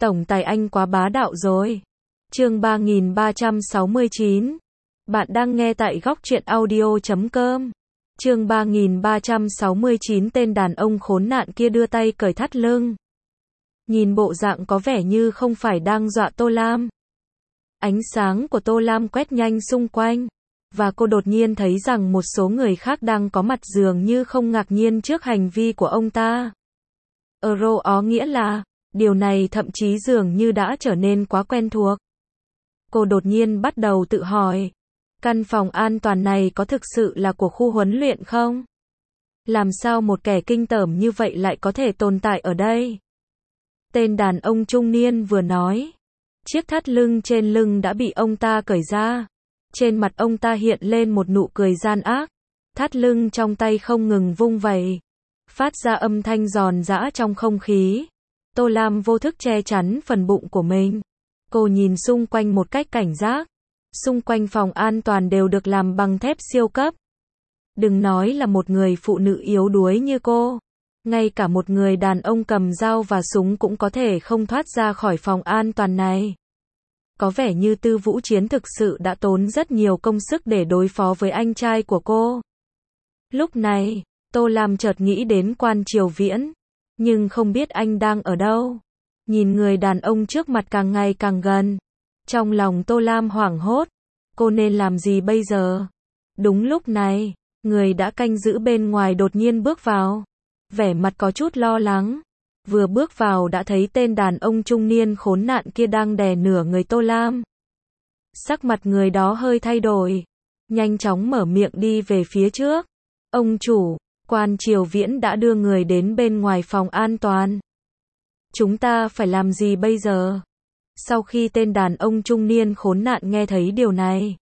Tổng tài anh quá bá đạo rồi. Chương 3369. Bạn đang nghe tại góc truyện audio.com. Chương 3369. Tên đàn ông khốn nạn kia đưa tay cởi thắt lưng. Nhìn bộ dạng có vẻ như không phải đang dọa Tô Lam. Ánh sáng của Tô Lam quét nhanh xung quanh, và cô đột nhiên thấy rằng một số người khác đang có mặt dường như không ngạc nhiên trước hành vi của ông ta. Ó nghĩa là, điều này thậm chí dường như đã trở nên quá quen thuộc. Cô đột nhiên bắt đầu tự hỏi, căn phòng an toàn này có thực sự là của khu huấn luyện không? Làm sao một kẻ kinh tởm như vậy lại có thể tồn tại ở đây? Tên đàn ông trung niên vừa nói, chiếc thắt lưng trên lưng đã bị ông ta cởi ra. Trên mặt ông ta hiện lên một nụ cười gian ác. Thắt lưng trong tay không ngừng vung vẩy, phát ra âm thanh giòn giã trong không khí. Tô Lam vô thức che chắn phần bụng của mình. Cô nhìn xung quanh một cách cảnh giác. Xung quanh phòng an toàn đều được làm bằng thép siêu cấp. Đừng nói là một người phụ nữ yếu đuối như cô. Ngay cả một người đàn ông cầm dao và súng cũng có thể không thoát ra khỏi phòng an toàn này. Có vẻ như Tư Vũ Chiến thực sự đã tốn rất nhiều công sức để đối phó với anh trai của cô. Lúc này, Tô Lam chợt nghĩ đến Quan Triều Viễn, nhưng không biết anh đang ở đâu. Nhìn người đàn ông trước mặt càng ngày càng gần, trong lòng Tô Lam hoảng hốt, cô nên làm gì bây giờ? Đúng lúc này, người đã canh giữ bên ngoài đột nhiên bước vào, vẻ mặt có chút lo lắng. Vừa bước vào đã thấy tên đàn ông trung niên khốn nạn kia đang đè nửa người Tô Lam. Sắc mặt người đó hơi thay đổi, nhanh chóng mở miệng đi về phía trước. Ông chủ, Quan Triều Viễn đã đưa người đến bên ngoài phòng an toàn. Chúng ta phải làm gì bây giờ? Sau khi tên đàn ông trung niên khốn nạn nghe thấy điều này,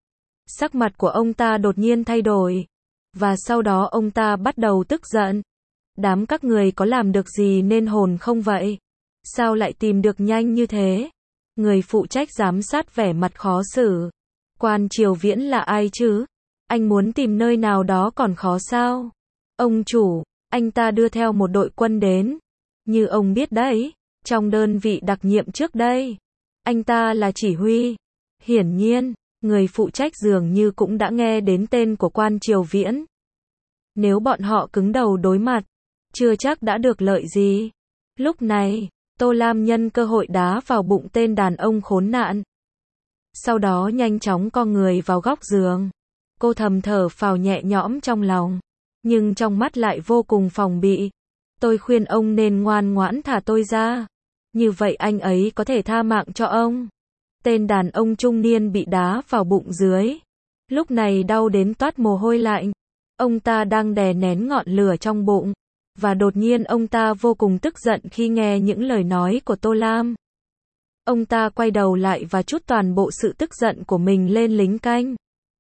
sắc mặt của ông ta đột nhiên thay đổi, và sau đó ông ta bắt đầu tức giận. Đám các người có làm được gì nên hồn không vậy? Sao lại tìm được nhanh như thế? Người phụ trách giám sát vẻ mặt khó xử. Quan Triều Viễn là ai chứ? Anh muốn tìm nơi nào đó còn khó sao? Ông chủ, anh ta đưa theo một đội quân đến. Như ông biết đấy, trong đơn vị đặc nhiệm trước đây, anh ta là chỉ huy. Hiển nhiên, người phụ trách dường như cũng đã nghe đến tên của Quan Triều Viễn. Nếu bọn họ cứng đầu đối mặt, chưa chắc đã được lợi gì. Lúc này, Tô Lam nhân cơ hội đá vào bụng tên đàn ông khốn nạn. Sau đó nhanh chóng co người vào góc giường. Cô thầm thở phào nhẹ nhõm trong lòng, nhưng trong mắt lại vô cùng phòng bị. Tôi khuyên ông nên ngoan ngoãn thả tôi ra. Như vậy anh ấy có thể tha mạng cho ông. Tên đàn ông trung niên bị đá vào bụng dưới. Lúc này đau đến toát mồ hôi lạnh. Ông ta đang đè nén ngọn lửa trong bụng. Và đột nhiên ông ta vô cùng tức giận khi nghe những lời nói của Tô Lam. Ông ta quay đầu lại và trút toàn bộ sự tức giận của mình lên lính canh.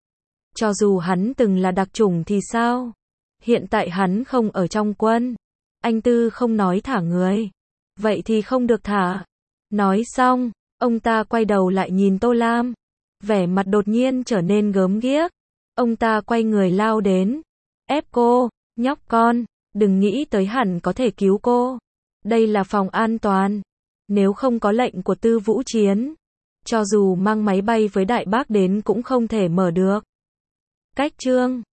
Cho dù hắn từng là đặc chủng thì sao? Hiện tại hắn không ở trong quân. Anh Tư không nói thả người. Vậy thì không được thả. Nói xong, ông ta quay đầu lại nhìn Tô Lam. Vẻ mặt đột nhiên trở nên gớm ghiếc. Ông ta quay người lao đến. Ép cô, nhóc con. Đừng nghĩ tới hẳn có thể cứu cô. Đây là phòng an toàn. Nếu không có lệnh của Tư Vũ Chiến, cho dù mang máy bay với đại bác đến cũng không thể mở được. Cách chương